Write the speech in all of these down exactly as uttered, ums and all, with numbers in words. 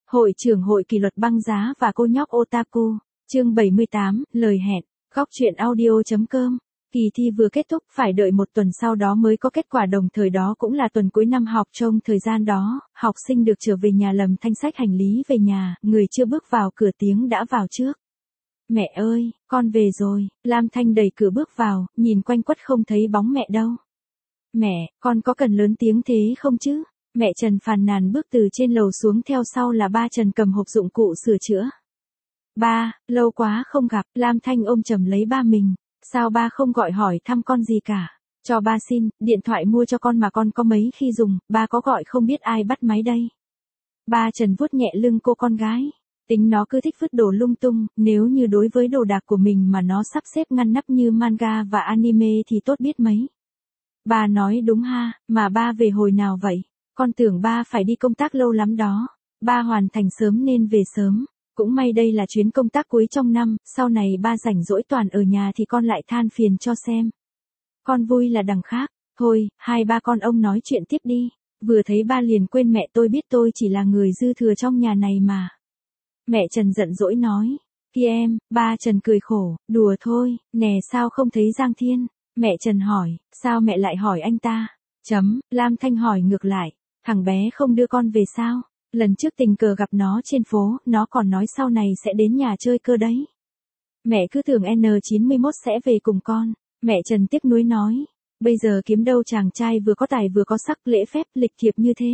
Hội trưởng hội kỷ luật băng giá và cô nhóc otaku, chương bảy mươi tám, lời hẹn, góc truyện audio.com. Kỳ thi vừa kết thúc, phải đợi một tuần sau đó mới có kết quả, đồng thời đó cũng là tuần cuối năm học. Trong thời gian đó, học sinh được trở về nhà lầm thanh sách hành lý về nhà, người chưa bước vào cửa tiếng đã vào trước. Mẹ ơi, con về rồi. Lam Thanh đẩy cửa bước vào, nhìn quanh quất không thấy bóng mẹ đâu. Mẹ, con có cần lớn tiếng thế không chứ? Mẹ Trần phàn nàn bước từ trên lầu xuống, theo sau là ba Trần cầm hộp dụng cụ sửa chữa. Ba, lâu quá không gặp. Lam Thanh ôm chầm lấy ba mình. Sao ba không gọi hỏi thăm con gì cả? Cho ba xin, điện thoại mua cho con mà con có mấy khi dùng, ba có gọi không biết ai bắt máy đây. Ba Trần vuốt nhẹ lưng cô con gái. Tính nó cứ thích vứt đồ lung tung, nếu như đối với đồ đạc của mình mà nó sắp xếp ngăn nắp như manga và anime thì tốt biết mấy. Ba nói đúng ha, mà ba về hồi nào vậy? Con tưởng ba phải đi công tác lâu lắm đó. Ba hoàn thành sớm nên về sớm. Cũng may đây là chuyến công tác cuối trong năm, sau này ba rảnh rỗi toàn ở nhà thì con lại than phiền cho xem. Con vui là đằng khác. Thôi, hai ba con ông nói chuyện tiếp đi. Vừa thấy ba liền quên mẹ, tôi biết tôi chỉ là người dư thừa trong nhà này mà. Mẹ Trần giận dỗi nói. Kia em, ba Trần cười khổ, đùa thôi, nè sao không thấy Giang Thiên? Mẹ Trần hỏi, sao mẹ lại hỏi anh ta? Chấm, Lam Thanh hỏi ngược lại, thằng bé không đưa con về sao? Lần trước tình cờ gặp nó trên phố, nó còn nói sau này sẽ đến nhà chơi cơ đấy. Mẹ cứ tưởng N chín mươi mốt sẽ về cùng con. Mẹ Trần tiếc nuối nói, bây giờ kiếm đâu chàng trai vừa có tài vừa có sắc, lễ phép lịch thiệp như thế.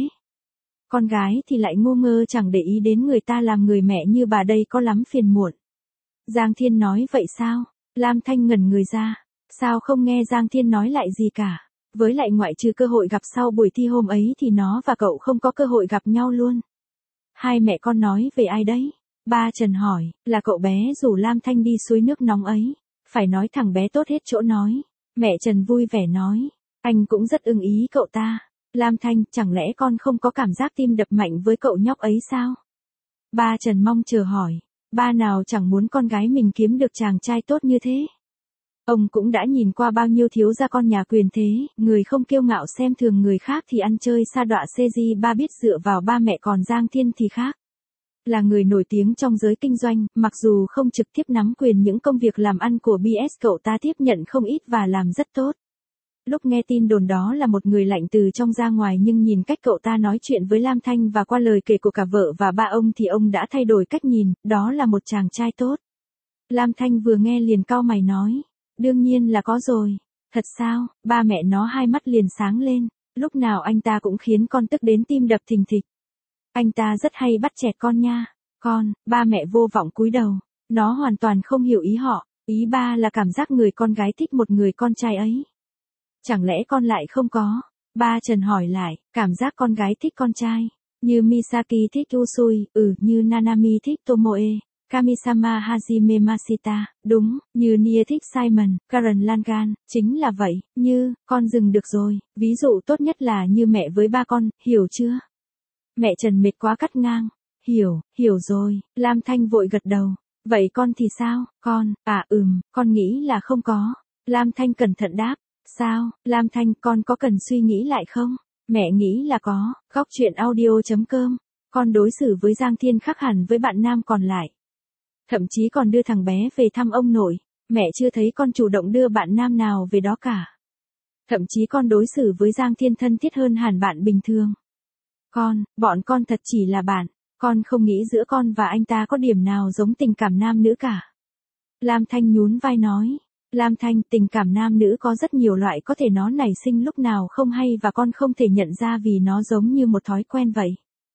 Con gái thì lại ngu ngơ chẳng để ý đến người ta, làm người mẹ như bà đây có lắm phiền muộn. Giang Thiên nói vậy sao? Lam Thanh ngẩn người ra. Sao không nghe Giang Thiên nói lại gì cả? Với lại ngoại trừ cơ hội gặp sau buổi thi hôm ấy thì nó và cậu không có cơ hội gặp nhau luôn. Hai mẹ con nói về ai đấy? Ba Trần hỏi, là cậu bé rủ Lam Thanh đi suối nước nóng ấy. Phải nói thằng bé tốt hết chỗ nói. Mẹ Trần vui vẻ nói, anh cũng rất ưng ý cậu ta. Lam Thanh, chẳng lẽ con không có cảm giác tim đập mạnh với cậu nhóc ấy sao? Ba Trần mong chờ hỏi, ba nào chẳng muốn con gái mình kiếm được chàng trai tốt như thế. Ông cũng đã nhìn qua bao nhiêu thiếu gia con nhà quyền thế, người không kiêu ngạo xem thường người khác thì ăn chơi sa đọa xê gi, ba biết dựa vào ba mẹ, còn Giang Thiên thì khác. Là người nổi tiếng trong giới kinh doanh, mặc dù không trực tiếp nắm quyền những công việc làm ăn của bê ét, cậu ta tiếp nhận không ít và làm rất tốt. Lúc nghe tin đồn đó là một người lạnh từ trong ra ngoài, nhưng nhìn cách cậu ta nói chuyện với Lam Thanh và qua lời kể của cả vợ và ba ông thì ông đã thay đổi cách nhìn, đó là một chàng trai tốt. Lam Thanh vừa nghe liền cau mày nói, đương nhiên là có rồi. Thật sao? Ba mẹ nó hai mắt liền sáng lên, lúc nào anh ta cũng khiến con tức đến tim đập thình thịch. Anh ta rất hay bắt chẹt con nha. Con, ba mẹ vô vọng cúi đầu, nó hoàn toàn không hiểu ý họ, ý ba là cảm giác người con gái thích một người con trai ấy. Chẳng lẽ con lại không có? Ba Trần hỏi lại, cảm giác con gái thích con trai. Như Misaki thích Usui, ừ, như Nanami thích Tomoe, Kamisama Hajime Mashita, đúng, như Nia thích Simon, Karen Langan, chính là vậy, như, con dừng được rồi, ví dụ tốt nhất là như mẹ với ba con, hiểu chưa? Mẹ Trần mệt quá cắt ngang, hiểu, hiểu rồi, Lam Thanh vội gật đầu, vậy con thì sao, con, à ừm, con nghĩ là không có. Lam Thanh cẩn thận đáp. Sao, Lam Thanh, con có cần suy nghĩ lại không? Mẹ nghĩ là có. Góc truyện audio.com. Con đối xử với Giang Thiên khác hẳn với bạn nam còn lại. Thậm chí còn đưa thằng bé về thăm ông nội. Mẹ chưa thấy con chủ động đưa bạn nam nào về đó cả. Thậm chí con đối xử với Giang Thiên thân thiết hơn hẳn bạn bình thường. Con, bọn con thật chỉ là bạn. Con không nghĩ giữa con và anh ta có điểm nào giống tình cảm nam nữ cả. Lam Thanh nhún vai nói. Lam Thanh, tình cảm nam nữ có rất nhiều loại, có thể nó nảy sinh lúc nào không hay và con không thể nhận ra vì nó giống như một thói quen vậy.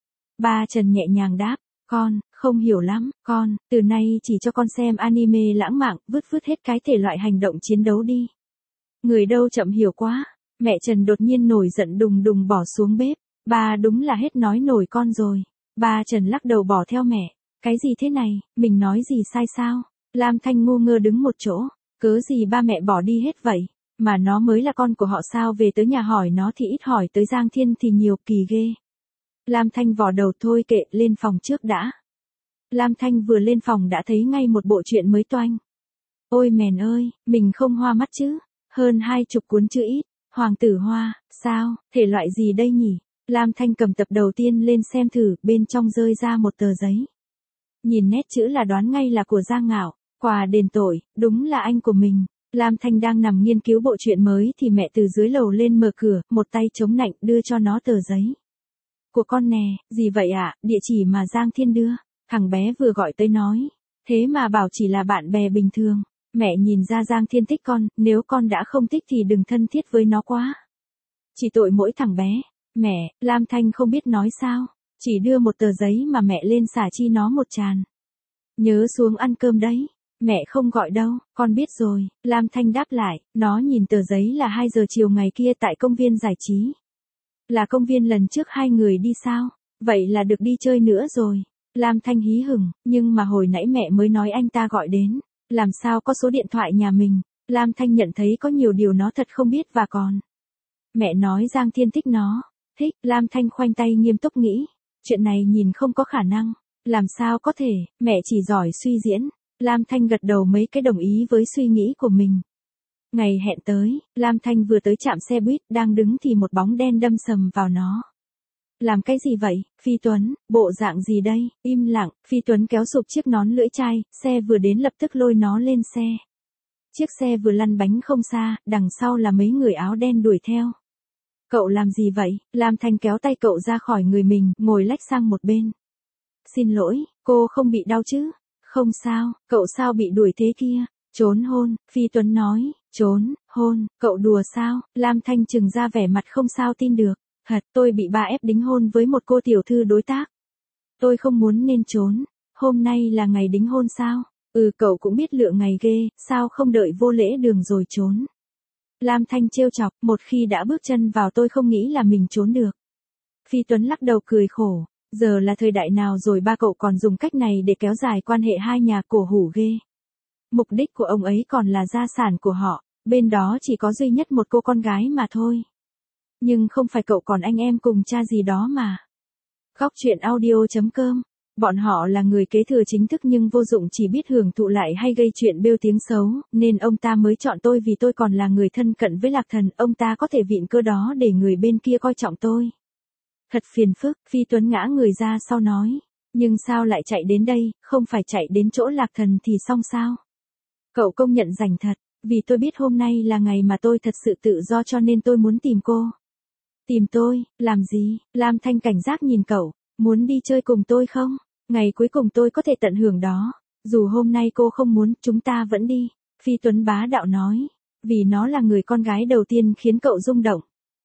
Ba Trần nhẹ nhàng đáp, con, không hiểu lắm, con, từ nay chỉ cho con xem anime lãng mạn, vứt vứt hết cái thể loại hành động chiến đấu đi. Người đâu chậm hiểu quá. Mẹ Trần đột nhiên nổi giận đùng đùng bỏ xuống bếp. Ba đúng là hết nói nổi con rồi. Ba Trần lắc đầu bỏ theo mẹ. Cái gì thế này, mình nói gì sai sao? Lam Thanh ngu ngơ đứng một chỗ. Cớ gì ba mẹ bỏ đi hết vậy, mà nó mới là con của họ sao? Về tới nhà hỏi nó thì ít, hỏi tới Giang Thiên thì nhiều, kỳ ghê. Lam Thanh vò đầu, thôi kệ, lên phòng trước đã. Lam Thanh vừa lên phòng đã thấy ngay một bộ truyện mới toanh. Ôi mèn ơi, mình không hoa mắt chứ, hơn hai chục cuốn chữ ít, Hoàng tử Hoa, sao, thể loại gì đây nhỉ? Lam Thanh cầm tập đầu tiên lên xem thử, bên trong rơi ra một tờ giấy. Nhìn nét chữ là đoán ngay là của Giang Ngạo, quà đền tội, đúng là anh của mình. Lam Thanh đang nằm nghiên cứu bộ truyện mới thì mẹ từ dưới lầu lên mở cửa, một tay chống nạnh đưa cho nó tờ giấy. Của con nè, gì vậy ạ, à? Địa chỉ mà Giang Thiên đưa. Thằng bé vừa gọi tới nói. Thế mà bảo chỉ là bạn bè bình thường. Mẹ nhìn ra Giang Thiên thích con, nếu con đã không thích thì đừng thân thiết với nó quá. Chỉ tội mỗi thằng bé. Mẹ, Lam Thanh không biết nói sao. Chỉ đưa một tờ giấy mà mẹ lên xả chi nó một tràn. Nhớ xuống ăn cơm đấy. Mẹ không gọi đâu, con biết rồi. Lam Thanh đáp lại, nó nhìn tờ giấy là hai giờ chiều ngày kia tại công viên giải trí. Là công viên lần trước hai người đi sao? Vậy là được đi chơi nữa rồi. Lam Thanh hí hửng, nhưng mà hồi nãy mẹ mới nói anh ta gọi đến. Làm sao có số điện thoại nhà mình? Lam Thanh nhận thấy có nhiều điều nó thật không biết và còn. Mẹ nói Giang Thiên thích nó. Thích, Lam Thanh khoanh tay nghiêm túc nghĩ. Chuyện này nhìn không có khả năng. Làm sao có thể, mẹ chỉ giỏi suy diễn. Lam Thanh gật đầu mấy cái đồng ý với suy nghĩ của mình. Ngày hẹn tới, Lam Thanh vừa tới trạm xe buýt, đang đứng thì một bóng đen đâm sầm vào nó. Làm cái gì vậy, Phi Tuấn, bộ dạng gì đây, im lặng, Phi Tuấn kéo sụp chiếc nón lưỡi chai, xe vừa đến lập tức lôi nó lên xe. Chiếc xe vừa lăn bánh không xa, đằng sau là mấy người áo đen đuổi theo. Cậu làm gì vậy? Lam Thanh kéo tay cậu ra khỏi người mình, ngồi lách sang một bên. Xin lỗi, cô không bị đau chứ? Không sao, cậu sao bị đuổi thế kia? Trốn hôn, Phi Tuấn nói, trốn, hôn, cậu đùa sao? Lam Thanh trừng ra vẻ mặt không sao tin được. Thật, tôi bị ba ép đính hôn với một cô tiểu thư đối tác. Tôi không muốn nên trốn. Hôm nay là ngày đính hôn sao? Ừ, cậu cũng biết lựa ngày ghê, sao không đợi vô lễ đường rồi trốn? Lam Thanh trêu chọc, một khi đã bước chân vào tôi không nghĩ là mình trốn được. Phi Tuấn lắc đầu cười khổ. Giờ là thời đại nào rồi ba cậu còn dùng cách này để kéo dài quan hệ hai nhà, cổ hủ ghê. Mục đích của ông ấy còn là gia sản của họ, bên đó chỉ có duy nhất một cô con gái mà thôi. Nhưng không phải cậu còn anh em cùng cha gì đó mà. Góc truyện audio chấm com. Bọn họ là người kế thừa chính thức nhưng vô dụng, chỉ biết hưởng thụ lại hay gây chuyện bêu tiếng xấu, nên ông ta mới chọn tôi vì tôi còn là người thân cận với Lạc Thần, ông ta có thể vịn cơ đó để người bên kia coi trọng tôi. Thật phiền phức, Phi Tuấn ngã người ra sau nói. Nhưng sao lại chạy đến đây, không phải chạy đến chỗ Lạc Thần thì xong sao? Cậu công nhận rảnh thật, vì tôi biết hôm nay là ngày mà tôi thật sự tự do cho nên tôi muốn tìm cô. Tìm tôi, làm gì? Lam Thanh cảnh giác nhìn cậu, muốn đi chơi cùng tôi không? Ngày cuối cùng tôi có thể tận hưởng đó. Dù hôm nay cô không muốn, chúng ta vẫn đi. Phi Tuấn bá đạo nói, vì nó là người con gái đầu tiên khiến cậu rung động.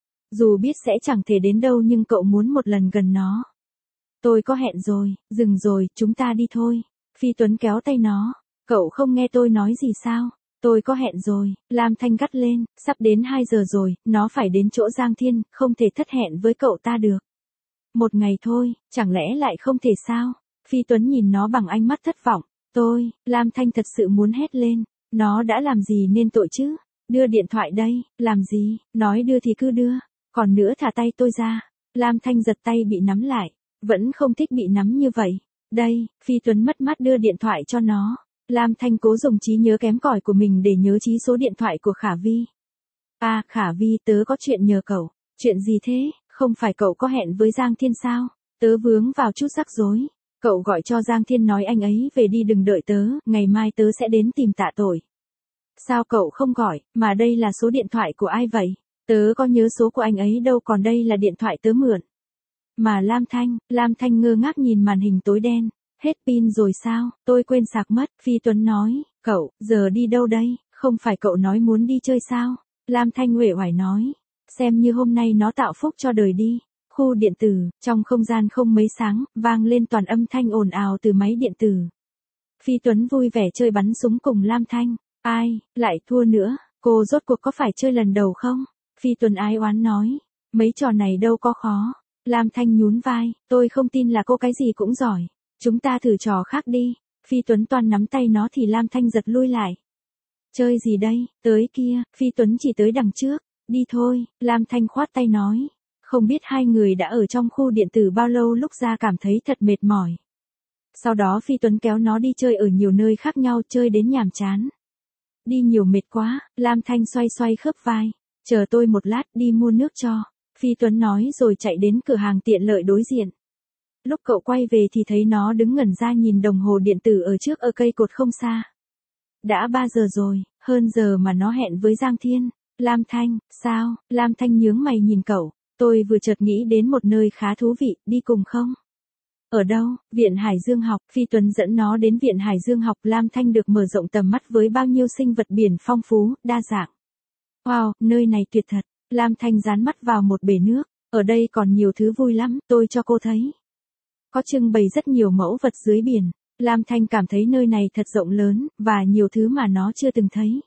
Dù biết sẽ chẳng thể đến đâu nhưng cậu muốn một lần gần nó. Tôi có hẹn rồi, dừng rồi, chúng ta đi thôi. Phi Tuấn kéo tay nó. Cậu không nghe tôi nói gì sao? Tôi có hẹn rồi, Lam Thanh gắt lên, sắp đến hai giờ rồi, nó phải đến chỗ Giang Thiên, không thể thất hẹn với cậu ta được. Một ngày thôi, chẳng lẽ lại không thể sao? Phi Tuấn nhìn nó bằng ánh mắt thất vọng. Tôi, Lam Thanh thật sự muốn hét lên. Nó đã làm gì nên tội chứ? Đưa điện thoại đây, làm gì? Nói đưa thì cứ đưa. Còn nữa thả tay tôi ra. Lam Thanh giật tay bị nắm lại. Vẫn không thích bị nắm như vậy. Đây, Phi Tuấn mất mát đưa điện thoại cho nó. Lam Thanh cố dùng trí nhớ kém cỏi của mình để nhớ trí số điện thoại của Khả Vi. À, Khả Vi, tớ có chuyện nhờ cậu. Chuyện gì thế? Không phải cậu có hẹn với Giang Thiên sao? Tớ vướng vào chút rắc rối. Cậu gọi cho Giang Thiên nói anh ấy về đi, đừng đợi tớ, ngày mai tớ sẽ đến tìm tạ tội. Sao cậu không gọi, mà đây là số điện thoại của ai vậy? Tớ có nhớ số của anh ấy đâu, còn đây là điện thoại tớ mượn. Mà Lam Thanh, Lam Thanh ngơ ngác nhìn màn hình tối đen. Hết pin rồi sao, tôi quên sạc mất. Phi Tuấn nói, cậu, giờ đi đâu đây, không phải cậu nói muốn đi chơi sao? Lam Thanh uể oải nói, xem như hôm nay nó tạo phúc cho đời đi. Khu điện tử, trong không gian không mấy sáng, vang lên toàn âm thanh ồn ào từ máy điện tử. Phi Tuấn vui vẻ chơi bắn súng cùng Lam Thanh. Ai, lại thua nữa, cô rốt cuộc có phải chơi lần đầu không? Phi Tuấn ái oán nói, mấy trò này đâu có khó. Lam Thanh nhún vai, tôi không tin là cô cái gì cũng giỏi. Chúng ta thử trò khác đi. Phi Tuấn toàn nắm tay nó thì Lam Thanh giật lui lại. Chơi gì đây, tới kia, Phi Tuấn chỉ tới đằng trước. Đi thôi, Lam Thanh khoát tay nói. Không biết hai người đã ở trong khu điện tử bao lâu, lúc ra cảm thấy thật mệt mỏi. Sau đó Phi Tuấn kéo nó đi chơi ở nhiều nơi khác nhau, chơi đến nhàm chán. Đi nhiều mệt quá, Lam Thanh xoay xoay khớp vai. Chờ tôi một lát, đi mua nước cho. Phi Tuấn nói rồi chạy đến cửa hàng tiện lợi đối diện. Lúc cậu quay về thì thấy nó đứng ngẩn ra nhìn đồng hồ điện tử ở trước ở cây cột không xa. Đã ba giờ rồi, hơn giờ mà nó hẹn với Giang Thiên. Lam Thanh, sao? Lam Thanh nhướng mày nhìn cậu. Tôi vừa chợt nghĩ đến một nơi khá thú vị, đi cùng không? Ở đâu? Viện Hải Dương học. Phi Tuấn dẫn nó đến Viện Hải Dương học. Lam Thanh được mở rộng tầm mắt với bao nhiêu sinh vật biển phong phú, đa dạng. Wow, nơi này tuyệt thật. Lam Thanh dán mắt vào một bể nước. Ở đây còn nhiều thứ vui lắm, tôi cho cô thấy. Có trưng bày rất nhiều mẫu vật dưới biển. Lam Thanh cảm thấy nơi này thật rộng lớn, và nhiều thứ mà nó chưa từng thấy.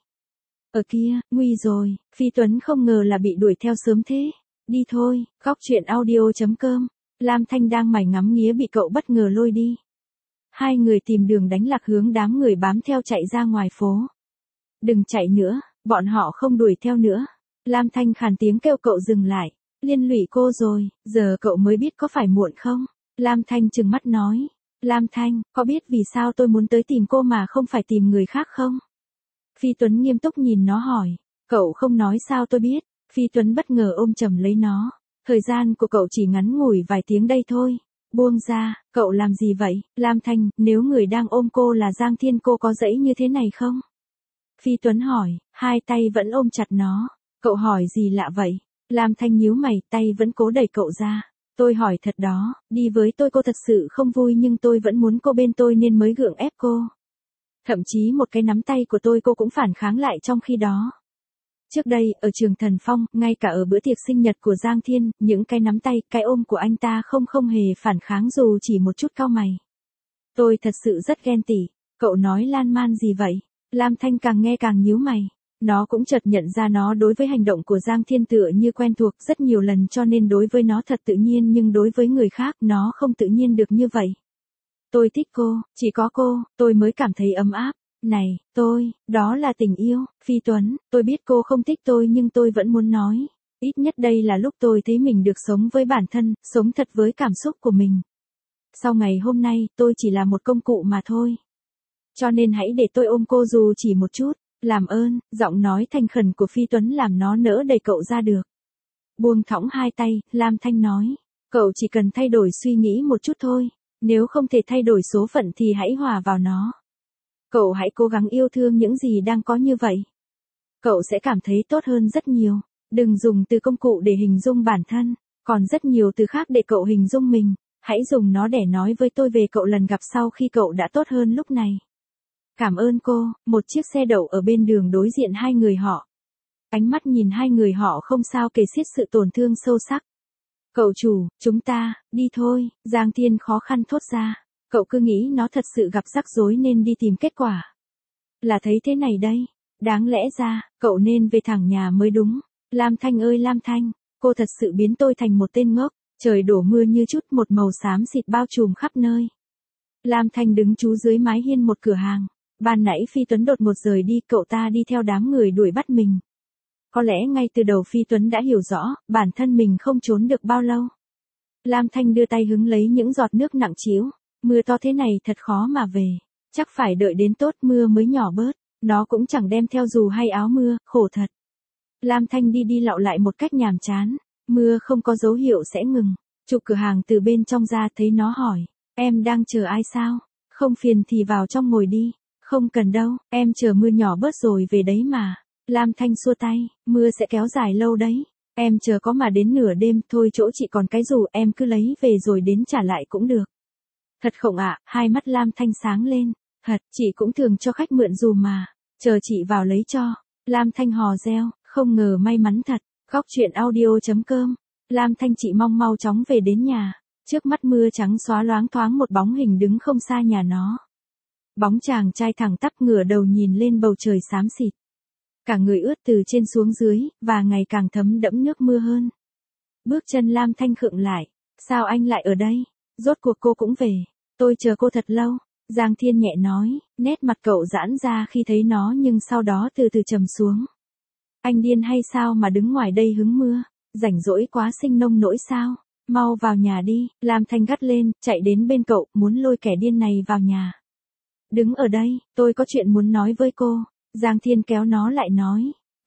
Ở kia, nguy rồi, Phi Tuấn không ngờ là bị đuổi theo sớm thế. Đi thôi, góc truyện audio chấm com. Lam Thanh đang mải ngắm nghía bị cậu bất ngờ lôi đi. Hai người tìm đường đánh lạc hướng đám người bám theo chạy ra ngoài phố. Đừng chạy nữa, bọn họ không đuổi theo nữa. Lam Thanh khàn tiếng kêu cậu dừng lại. Liên lụy cô rồi, giờ cậu mới biết có phải muộn không? Lam Thanh trừng mắt nói. Lam Thanh, có biết vì sao tôi muốn tới tìm cô mà không phải tìm người khác không? Phi Tuấn nghiêm túc nhìn nó hỏi. Cậu không nói sao tôi biết. Phi Tuấn bất ngờ ôm chầm lấy nó. Thời gian của cậu chỉ ngắn ngủi vài tiếng đây thôi. Buông ra, cậu làm gì vậy? Lam Thanh, nếu người đang ôm cô là Giang Thiên cô có dãy như thế này không? Phi Tuấn hỏi, hai tay vẫn ôm chặt nó. Cậu hỏi gì lạ vậy? Lam Thanh nhíu mày, tay vẫn cố đẩy cậu ra. Tôi hỏi thật đó, đi với tôi cô thật sự không vui nhưng tôi vẫn muốn cô bên tôi nên mới gượng ép cô. Thậm chí một cái nắm tay của tôi cô cũng phản kháng lại trong khi đó. Trước đây, ở trường Thần Phong, ngay cả ở bữa tiệc sinh nhật của Giang Thiên, những cái nắm tay, cái ôm của anh ta không không hề phản kháng dù chỉ một chút cau mày. Tôi thật sự rất ghen tị. Cậu nói lan man gì vậy? Lam Thanh càng nghe càng nhíu mày. Nó cũng chợt nhận ra nó đối với hành động của Giang Thiên tựa như quen thuộc rất nhiều lần cho nên đối với nó thật tự nhiên nhưng đối với người khác nó không tự nhiên được như vậy. Tôi thích cô, chỉ có cô, tôi mới cảm thấy ấm áp. Này, tôi, đó là tình yêu, Phi Tuấn, tôi biết cô không thích tôi nhưng tôi vẫn muốn nói. Ít nhất đây là lúc tôi thấy mình được sống với bản thân, sống thật với cảm xúc của mình. Sau ngày hôm nay, tôi chỉ là một công cụ mà thôi. Cho nên hãy để tôi ôm cô dù chỉ một chút. Làm ơn, giọng nói thành khẩn của Phi Tuấn làm nó nỡ đẩy cậu ra được. Buông thõng hai tay, Lam Thanh nói. Cậu chỉ cần thay đổi suy nghĩ một chút thôi. Nếu không thể thay đổi số phận thì hãy hòa vào nó. Cậu hãy cố gắng yêu thương những gì đang có như vậy. Cậu sẽ cảm thấy tốt hơn rất nhiều. Đừng dùng từ công cụ để hình dung bản thân. Còn rất nhiều từ khác để cậu hình dung mình. Hãy dùng nó để nói với tôi về cậu lần gặp sau khi cậu đã tốt hơn lúc này. Cảm ơn cô, một chiếc xe đậu ở bên đường đối diện hai người họ. Ánh mắt nhìn hai người họ không sao kể xiết sự tổn thương sâu sắc. Cậu chủ, chúng ta, đi thôi, Giang Thiên khó khăn thốt ra. Cậu cứ nghĩ nó thật sự gặp rắc rối nên đi tìm kết quả. Là thấy thế này đây, đáng lẽ ra, cậu nên về thẳng nhà mới đúng. Lam Thanh ơi Lam Thanh, cô thật sự biến tôi thành một tên ngốc. Trời đổ mưa như chút một màu xám xịt bao trùm khắp nơi. Lam Thanh đứng trú dưới mái hiên một cửa hàng. Ban nãy Phi Tuấn đột ngột rời đi, cậu ta đi theo đám người đuổi bắt mình. Có lẽ ngay từ đầu Phi Tuấn đã hiểu rõ, bản thân mình không trốn được bao lâu. Lam Thanh đưa tay hứng lấy những giọt nước nặng trĩu. Mưa to thế này thật khó mà về. Chắc phải đợi đến tốt mưa mới nhỏ bớt. Nó cũng chẳng đem theo dù hay áo mưa, khổ thật. Lam Thanh đi đi lạo lại một cách nhàm chán. Mưa không có dấu hiệu sẽ ngừng. Chụp cửa hàng từ bên trong ra thấy nó hỏi. Em đang chờ ai sao? Không phiền thì vào trong ngồi đi. Không cần đâu, em chờ mưa nhỏ bớt rồi về đấy mà. Lam Thanh xua tay, mưa sẽ kéo dài lâu đấy. Em chờ có mà đến nửa đêm thôi chỗ chị còn cái dù em cứ lấy về rồi đến trả lại cũng được. Thật không ạ, à, hai mắt Lam Thanh sáng lên. Thật, chị cũng thường cho khách mượn dù mà. Chờ chị vào lấy cho. Lam Thanh hò reo, không ngờ may mắn thật. Góc truyện audio chấm com. Lam Thanh chị mong mau chóng về đến nhà. Trước mắt mưa trắng xóa loáng thoáng một bóng hình đứng không xa nhà nó. Bóng chàng trai thẳng tắp ngửa đầu nhìn lên bầu trời xám xịt. Cả người ướt từ trên xuống dưới, và ngày càng thấm đẫm nước mưa hơn. Bước chân Lam Thanh khựng lại. Sao anh lại ở đây? Rốt cuộc cô cũng về. Tôi chờ cô thật lâu. Giang Thiên nhẹ nói, nét mặt cậu giãn ra khi thấy nó nhưng sau đó từ từ trầm xuống. Anh điên hay sao mà đứng ngoài đây hứng mưa? Rảnh rỗi quá sinh nông nỗi sao? Mau vào nhà đi. Lam Thanh gắt lên, chạy đến bên cậu, muốn lôi kẻ điên này vào nhà. Đứng ở đây, tôi có chuyện muốn nói với cô. Giang Thiên kéo nó lại nói.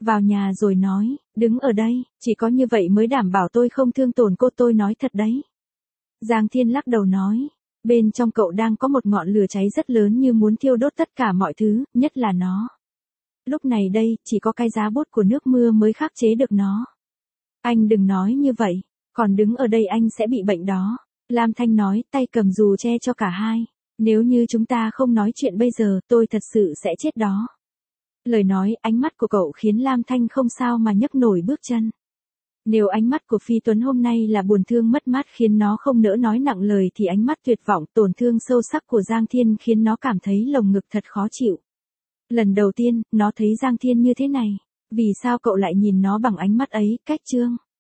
vào nhà rồi nói, đứng ở đây, chỉ có như vậy mới đảm bảo tôi không thương tổn cô, tôi nói thật đấy. Giang Thiên lắc đầu nói, bên trong cậu đang có một ngọn lửa cháy rất lớn như muốn thiêu đốt tất cả mọi thứ, nhất là nó. Lúc này đây, chỉ có cái giá bút của nước mưa mới khắc chế được nó. Anh đừng nói như vậy, còn đứng ở đây anh sẽ bị bệnh đó. Lam Thanh nói, tay cầm dù che cho cả hai. Nếu như chúng ta không nói chuyện bây giờ, tôi thật sự sẽ chết đó. Lời nói, ánh mắt của cậu khiến Lam Thanh không sao mà nhấc nổi bước chân. Nếu ánh mắt của Phi Tuấn hôm nay là buồn thương mất mát khiến nó không nỡ nói nặng lời thì ánh mắt tuyệt vọng, tổn thương sâu sắc của Giang Thiên khiến nó cảm thấy lồng ngực thật khó chịu. Lần đầu tiên, nó thấy Giang Thiên như thế này. Vì sao cậu lại nhìn nó bằng ánh mắt ấy, cách Trương?